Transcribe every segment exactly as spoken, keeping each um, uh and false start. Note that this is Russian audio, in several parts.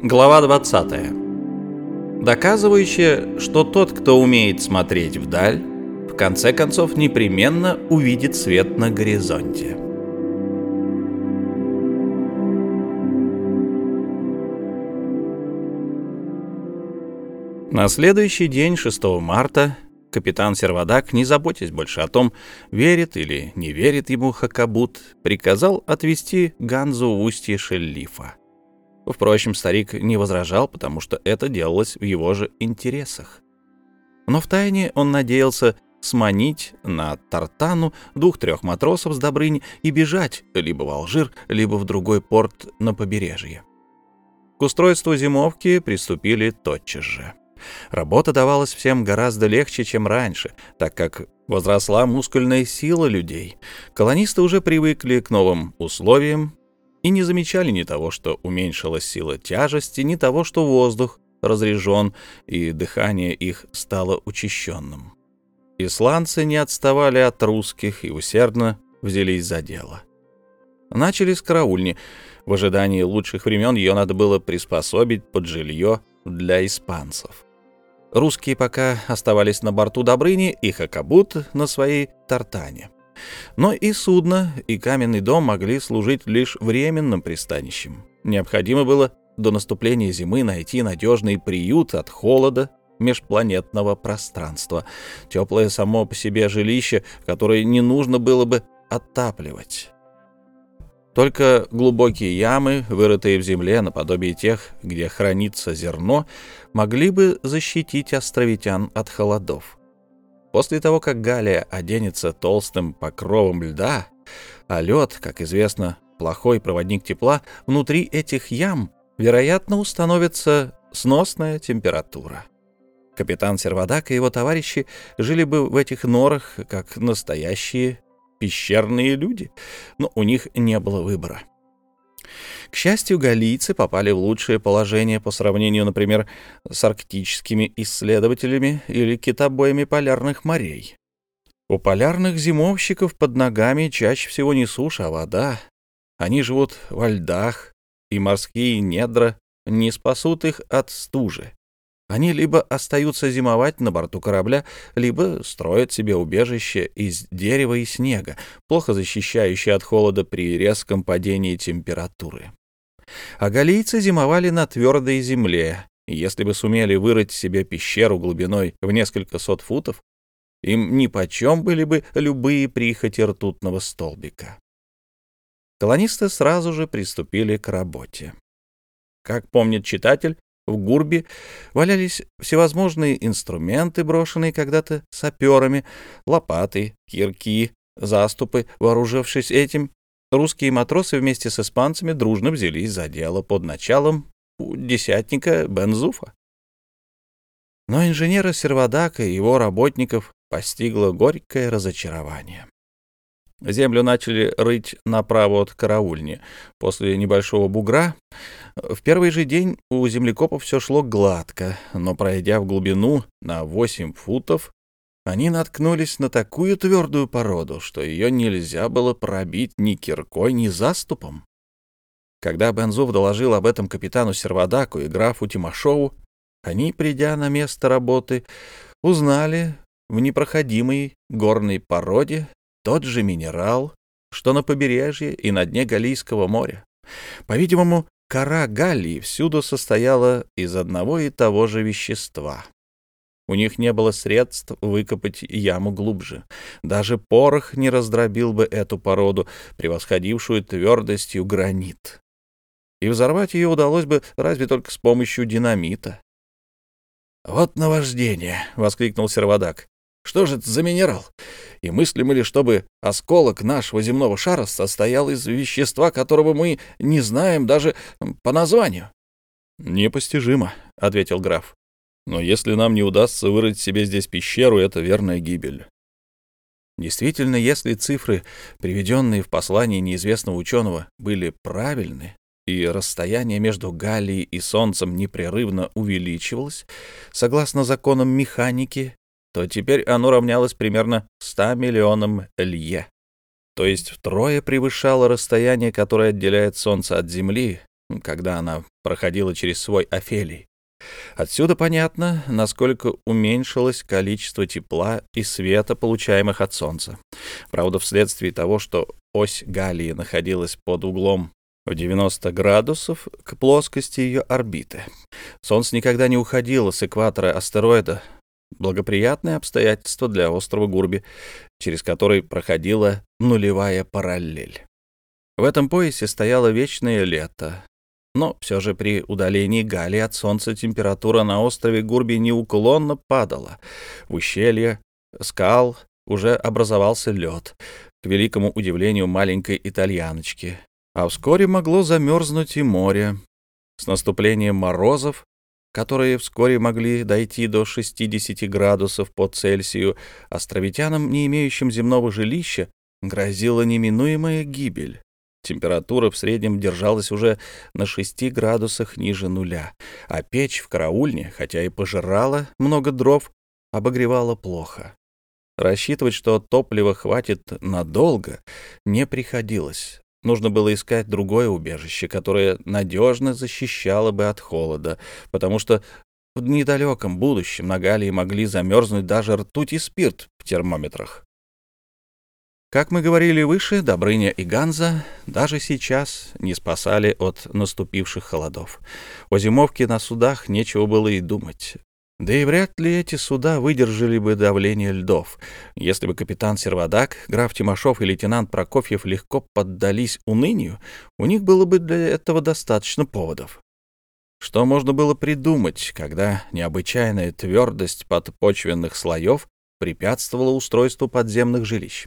Глава двадцатая. Доказывающая, что тот, кто умеет смотреть вдаль, в конце концов непременно увидит свет на горизонте. На следующий день, шестого марта, капитан Сервадак, не заботясь больше о том, верит или не верит ему Хакабут, приказал отвезти Ганзу в устье Шеллифа. Впрочем, старик не возражал, потому что это делалось в его же интересах. Но втайне он надеялся сманить на Тартану двух-трех матросов с Добрыни и бежать либо в Алжир, либо в другой порт на побережье. К устройству зимовки приступили тотчас же. Работа давалась всем гораздо легче, чем раньше, так как возросла мускульная сила людей. Колонисты уже привыкли к новым условиям и не замечали ни того, что уменьшилась сила тяжести, ни того, что воздух разрежен и дыхание их стало учащенным. Исландцы не отставали от русских и усердно взялись за дело. Начали с караульни. В ожидании лучших времен ее надо было приспособить под жилье для испанцев. Русские пока оставались на борту Добрыни и Хакабут на своей Тартане. Но и судно, и каменный дом могли служить лишь временным пристанищем. Необходимо было до наступления зимы найти надежный приют от холода межпланетного пространства, теплое само по себе жилище, которое не нужно было бы отапливать. Только глубокие ямы, вырытые в земле наподобие тех, где хранится зерно, могли бы защитить островитян от холодов. После того, как Галия оденется толстым покровом льда, а лед, как известно, плохой проводник тепла, внутри этих ям, вероятно, установится сносная температура. Капитан Сервадак и его товарищи жили бы в этих норах, как настоящие пещерные люди, но у них не было выбора. К счастью, галлийцы попали в лучшее положение по сравнению, например, с арктическими исследователями или китобоями полярных морей. У полярных зимовщиков под ногами чаще всего не суша, а вода. Они живут во льдах, и морские недра не спасут их от стужи. Они либо остаются зимовать на борту корабля, либо строят себе убежище из дерева и снега, плохо защищающее от холода при резком падении температуры. А галлийцы зимовали на твердой земле, и если бы сумели вырыть себе пещеру глубиной в несколько сот футов, им нипочем были бы любые прихоти ртутного столбика. Колонисты сразу же приступили к работе. Как помнит читатель, в Гурбе валялись всевозможные инструменты, брошенные когда-то саперами, лопаты, кирки, заступы. Вооружившись этим, русские матросы вместе с испанцами дружно взялись за дело под началом десятника Бен-Зуфа. Но инженера Сервадака и его работников постигло горькое разочарование. Землю начали рыть направо от караульни. После небольшого бугра в первый же день у землекопов все шло гладко, но, пройдя в глубину на восемь футов, они наткнулись на такую твердую породу, что ее нельзя было пробить ни киркой, ни заступом. Когда Бен-Зуф доложил об этом капитану Сервадаку и графу Тимошову, они, придя на место работы, узнали в непроходимой горной породе тот же минерал, что на побережье и на дне Галлийского моря. По-видимому, кора Галлии всюду состояла из одного и того же вещества. У них не было средств выкопать яму глубже. Даже порох не раздробил бы эту породу, превосходившую твердостью гранит. И взорвать ее удалось бы разве только с помощью динамита. «Вот наваждение!» — воскликнул Сервадак. «Что же это за минерал? И мыслимо ли, чтобы осколок нашего земного шара состоял из вещества, которого мы не знаем даже по названию?» «Непостижимо», — ответил граф. «Но если нам не удастся вырыть себе здесь пещеру, это верная гибель». Действительно, если цифры, приведенные в послании неизвестного ученого, были правильны, и расстояние между Галлией и Солнцем непрерывно увеличивалось, согласно законам механики, то теперь оно равнялось примерно ста миллионам лье, то есть втрое превышало расстояние, которое отделяет Солнце от Земли, когда она проходила через свой Офелий. Отсюда понятно, насколько уменьшилось количество тепла и света, получаемых от Солнца. Правда, вследствие того, что ось Галлии находилась под углом в девяносто градусов к плоскости ее орбиты. Солнце никогда не уходило с экватора астероида. Благоприятное обстоятельство для острова Гурби, через который проходила нулевая параллель. В этом поясе стояло вечное лето. Но все же при удалении Галлии от Солнца температура на острове Гурби неуклонно падала. В ущелье скал уже образовался лед, к великому удивлению маленькой итальяночки. А вскоре могло замерзнуть и море. С наступлением морозов, которые вскоре могли дойти до шестидесяти градусов по Цельсию, островитянам, не имеющим земного жилища, грозила неминуемая гибель. Температура в среднем держалась уже на шести градусах ниже нуля, а печь в караульне, хотя и пожирала много дров, обогревала плохо. Рассчитывать, что топлива хватит надолго, не приходилось. Нужно было искать другое убежище, которое надежно защищало бы от холода, потому что в недалеком будущем на Галлии могли замерзнуть даже ртуть и спирт в термометрах. Как мы говорили выше, Добрыня и Ганза даже сейчас не спасали от наступивших холодов. О зимовке на судах нечего было и думать. Да и вряд ли эти суда выдержали бы давление льдов. Если бы капитан Сервадак, граф Тимошов и лейтенант Прокофьев легко поддались унынию, у них было бы для этого достаточно поводов. Что можно было придумать, когда необычайная твердость подпочвенных слоев препятствовала устройству подземных жилищ?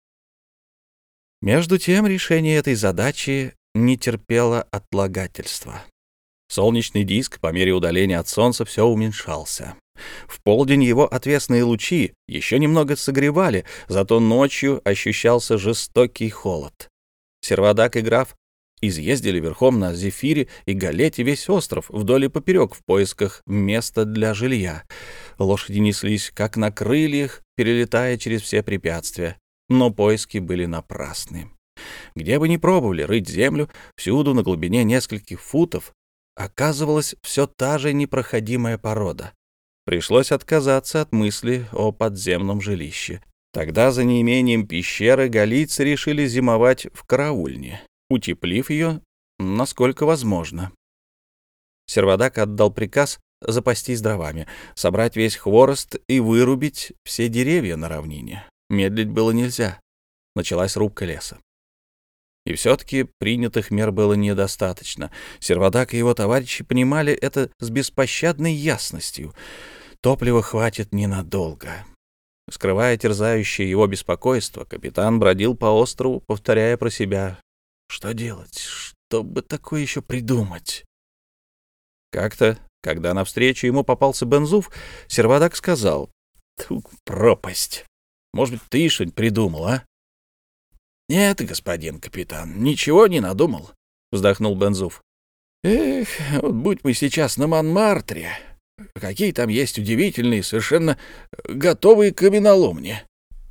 Между тем, решение этой задачи не терпело отлагательства. Солнечный диск по мере удаления от Солнца все уменьшался. В полдень его отвесные лучи еще немного согревали, зато ночью ощущался жестокий холод. Сервадак и граф изъездили верхом на Зефире и Галете весь остров вдоль и поперек в поисках места для жилья. Лошади неслись как на крыльях, перелетая через все препятствия. Но поиски были напрасны. Где бы ни пробовали рыть землю, всюду на глубине нескольких футов оказывалась все та же непроходимая порода. Пришлось отказаться от мысли о подземном жилище. Тогда за неимением пещеры галлийцы решили зимовать в караульне, утеплив ее насколько возможно. Сервадак отдал приказ запастись дровами, собрать весь хворост и вырубить все деревья на равнине. Медлить было нельзя. Началась рубка леса. И все-таки принятых мер было недостаточно. Сервадак и его товарищи понимали это с беспощадной ясностью. Топлива хватит ненадолго. Скрывая терзающее его беспокойство, капитан бродил по острову, повторяя про себя: что делать? Что бы такое еще придумать? Как-то, когда навстречу ему попался Бензуф, Сервадак сказал: «Тьфу, пропасть! Может быть, ты что-нибудь придумал, а?» «Нет, господин капитан, ничего не надумал», — вздохнул Бензуф. «Эх, вот будь мы сейчас на Монмартре, какие там есть удивительные, совершенно готовые каменоломни».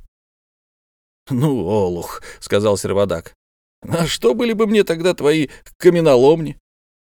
«Ну, олух», — сказал Сервадак, — «на что были бы мне тогда твои каменоломни?»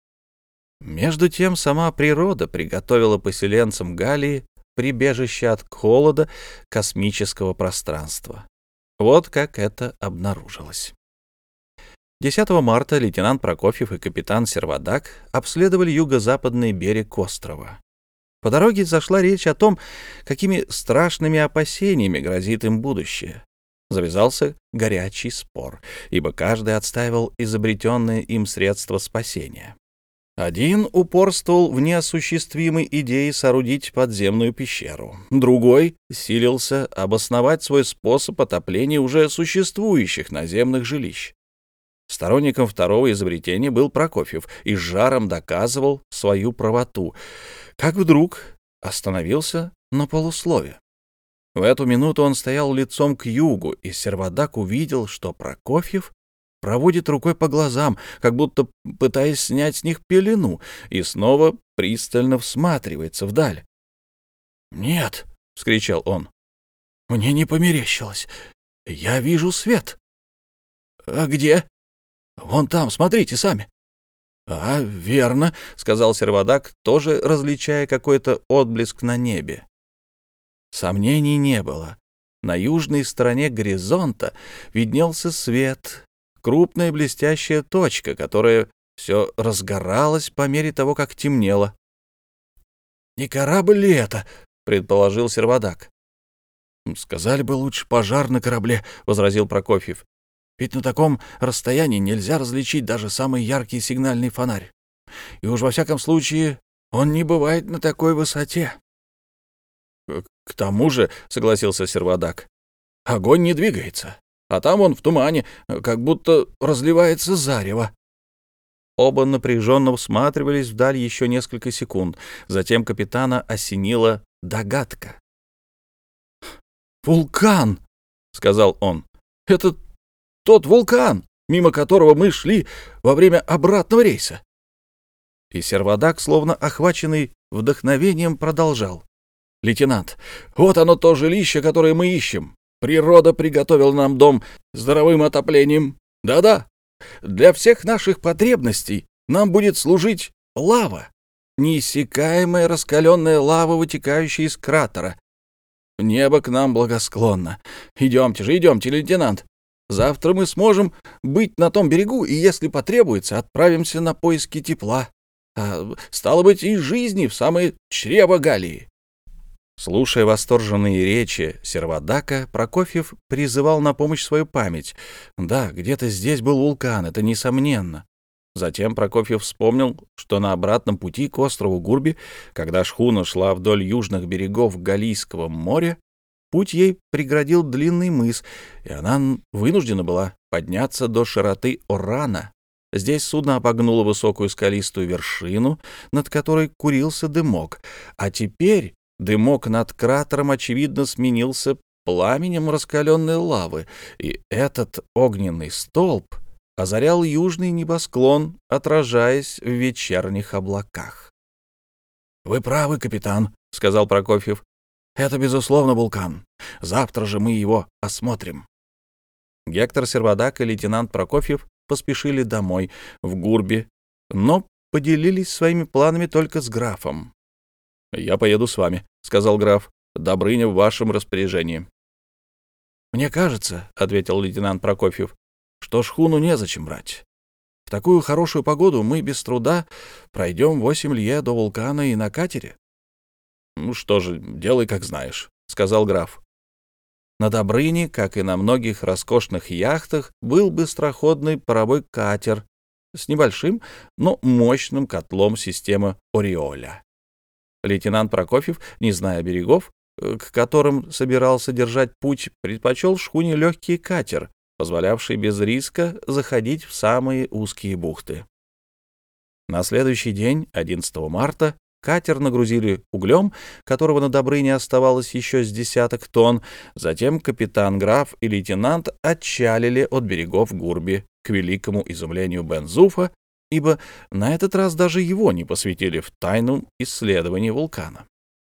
Между тем сама природа приготовила поселенцам Галлии прибежище от холода космического пространства. Вот как это обнаружилось. десятого марта лейтенант Прокофьев и капитан Сервадак обследовали юго-западный берег острова. По дороге зашла речь о том, какими страшными опасениями грозит им будущее. Завязался горячий спор, ибо каждый отстаивал изобретенное им средство спасения. Один упорствовал в неосуществимой идее соорудить подземную пещеру. Другой силился обосновать свой способ отопления уже существующих наземных жилищ. Сторонником второго изобретения был Прокофьев и с жаром доказывал свою правоту, как вдруг остановился на полуслове. В эту минуту он стоял лицом к югу, и Сервадак увидел, что Прокофьев проводит рукой по глазам, как будто пытаясь снять с них пелену, и снова пристально всматривается вдаль. «Нет!» — вскричал он. «Мне не померещилось. Я вижу свет». «А где?» «Вон там, смотрите сами». «А, верно», — сказал сервадак, тоже различая какой-то отблеск на небе. Сомнений не было. На южной стороне горизонта виднелся свет, крупная блестящая точка, которая все разгоралась по мере того, как темнело. «Не корабль ли это?» — предположил сервадак. «Сказали бы лучше пожар на корабле», — возразил Прокофьев. «Ведь на таком расстоянии нельзя различить даже самый яркий сигнальный фонарь. И уж во всяком случае он не бывает на такой высоте». «К тому же», — согласился сервадак, — «огонь не двигается, а там он в тумане, как будто разливается зарево». Оба напряженно всматривались вдаль еще несколько секунд. Затем капитана осенила догадка. «Вулкан!» — сказал он. «Это тот вулкан, мимо которого мы шли во время обратного рейса». И сервадак, словно охваченный вдохновением, продолжал. «Лейтенант, вот оно то жилище, которое мы ищем. Природа приготовила нам дом с здоровым отоплением. Да-да, для всех наших потребностей нам будет служить лава, неиссякаемая раскаленная лава, вытекающая из кратера. Небо к нам благосклонно. Идемте же, идемте, лейтенант. Завтра мы сможем быть на том берегу, и, если потребуется, отправимся на поиски тепла. А, стало быть, и жизни в самое чрево Галлии». Слушая восторженные речи сервадака, Прокофьев призывал на помощь свою память. Да, где-то здесь был вулкан, это несомненно. Затем Прокофьев вспомнил, что на обратном пути к острову Гурби, когда шхуна шла вдоль южных берегов Галлийского моря, путь ей преградил длинный мыс, и она вынуждена была подняться до широты Орана. Здесь судно обогнуло высокую скалистую вершину, над которой курился дымок, а теперь дымок над кратером, очевидно, сменился пламенем раскаленной лавы, и этот огненный столб озарял южный небосклон, отражаясь в вечерних облаках. «Вы правы, капитан», — сказал Прокофьев. «Это, безусловно, вулкан. Завтра же мы его осмотрим». Гектор Сервадак и лейтенант Прокофьев поспешили домой, в Гурби, но поделились своими планами только с графом. «Я поеду с вами», — сказал граф. «Добрыня в вашем распоряжении». «Мне кажется», — ответил лейтенант Прокофьев, — «что шхуну незачем брать. В такую хорошую погоду мы без труда пройдем восемь лье до вулкана и на катере». «Ну что же, делай, как знаешь», — сказал граф. На Добрыне, как и на многих роскошных яхтах, был быстроходный паровой катер с небольшим, но мощным котлом системы Ореоля. Лейтенант Прокофьев, не зная берегов, к которым собирался держать путь, предпочел шхуне легкий катер, позволявший без риска заходить в самые узкие бухты. На следующий день, одиннадцатого марта, катер нагрузили углем, которого на Добрыне оставалось еще с десяток тонн. Затем капитан, граф и лейтенант отчалили от берегов Гурби, к великому изумлению Бен-Зуфа, ибо на этот раз даже его не посвятили в тайну исследования вулкана.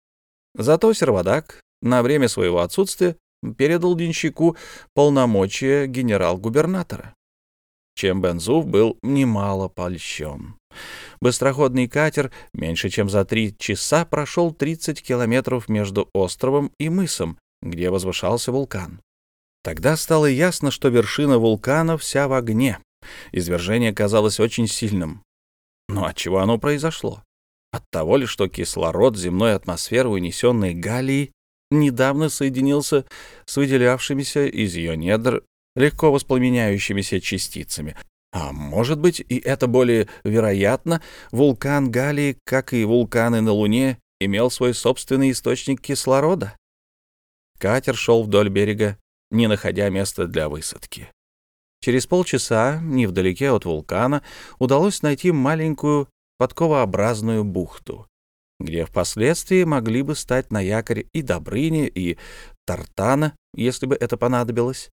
Зато сервадак на время своего отсутствия передал денщику полномочия генерал-губернатора, чем Бен-Зуф был немало польщен. Быстроходный катер меньше чем за три часа прошел тридцать километров между островом и мысом, где возвышался вулкан. Тогда стало ясно, что вершина вулкана вся в огне. Извержение казалось очень сильным. Но от чего оно произошло? От того ли, что кислород земной атмосферы, унесенный Галлией, недавно соединился с выделявшимися из ее недр легко воспламеняющимися частицами. А может быть, и это более вероятно, вулкан Галлии, как и вулканы на Луне, имел свой собственный источник кислорода? Катер шел вдоль берега, не находя места для высадки. Через полчаса, невдалеке от вулкана, удалось найти маленькую подковообразную бухту, где впоследствии могли бы стать на якорь и Добрыня, и Тартана, если бы это понадобилось.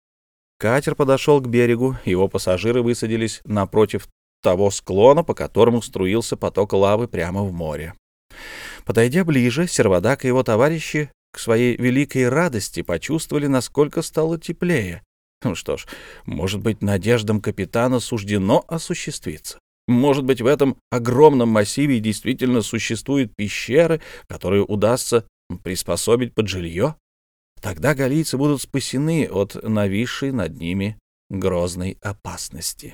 Катер подошел к берегу, его пассажиры высадились напротив того склона, по которому струился поток лавы прямо в море. Подойдя ближе, сервадак и его товарищи к своей великой радости почувствовали, насколько стало теплее. Ну что ж, может быть, надеждам капитана суждено осуществиться. Может быть, в этом огромном массиве действительно существуют пещеры, которые удастся приспособить под жилье? Тогда галлийцы будут спасены от нависшей над ними грозной опасности.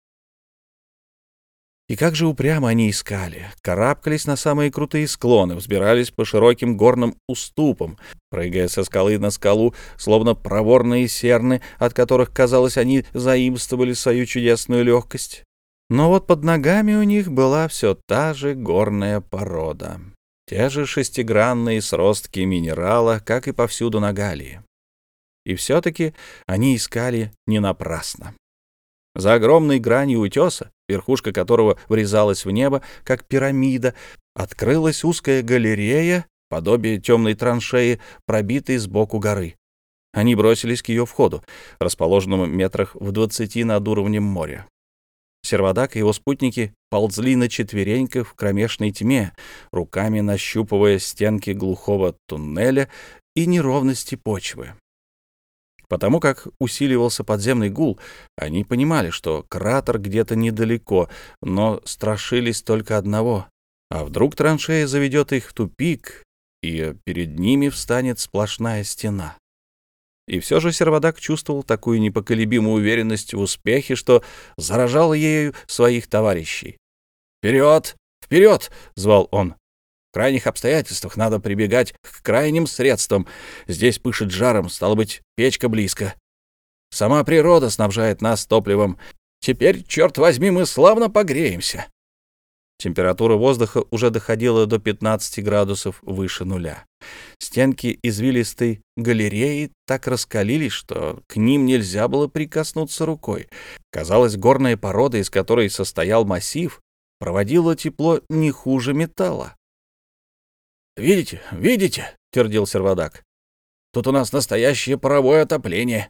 И как же упрямо они искали, карабкались на самые крутые склоны, взбирались по широким горным уступам, прыгая со скалы на скалу, словно проворные серны, от которых, казалось, они заимствовали свою чудесную легкость. Но вот под ногами у них была все та же горная порода, те же шестигранные сростки минерала, как и повсюду на Галлии. И все-таки они искали не напрасно. За огромной гранью утеса, верхушка которого врезалась в небо, как пирамида, открылась узкая галерея, подобие темной траншеи, пробитой сбоку горы. Они бросились к ее входу, расположенному метрах в двадцати над уровнем моря. Сервадак и его спутники ползли на четвереньках в кромешной тьме, руками нащупывая стенки глухого туннеля и неровности почвы. Потому как усиливался подземный гул, они понимали, что кратер где-то недалеко, но страшились только одного. А вдруг траншея заведет их в тупик, и перед ними встанет сплошная стена. И все же Сервадак чувствовал такую непоколебимую уверенность в успехе, что заражал ею своих товарищей. «Вперед! Вперед!» — звал он. В крайних обстоятельствах надо прибегать к крайним средствам. Здесь пышет жаром, стало быть, печка близко. Сама природа снабжает нас топливом. Теперь, черт возьми, мы славно погреемся. Температура воздуха уже доходила до пятнадцати градусов выше нуля. Стенки извилистой галереи так раскалились, что к ним нельзя было прикоснуться рукой. Казалось, горная порода, из которой состоял массив, проводила тепло не хуже металла. «Видите, видите?» — твердил Сервадак. «Тут у нас настоящее паровое отопление».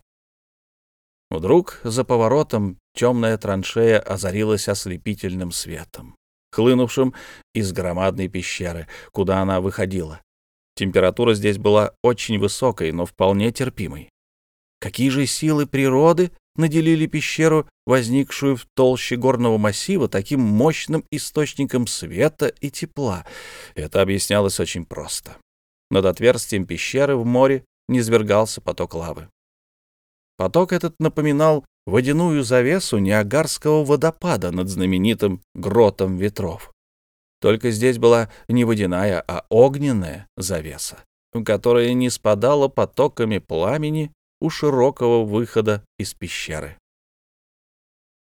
Вдруг за поворотом темная траншея озарилась ослепительным светом, хлынувшим из громадной пещеры, куда она выходила. Температура здесь была очень высокой, но вполне терпимой. Какие же силы природы наделили пещеру, возникшую в толще горного массива, таким мощным источником света и тепла? Это объяснялось очень просто. Над отверстием пещеры в море низвергался поток лавы. Поток этот напоминал водяную завесу Ниагарского водопада над знаменитым гротом ветров. Только здесь была не водяная, а огненная завеса, которая не спадала потоками пламени у широкого выхода из пещеры.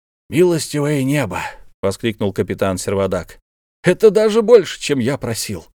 «Милостивое небо!» — воскликнул капитан Сервадак. «Это даже больше, чем я просил!»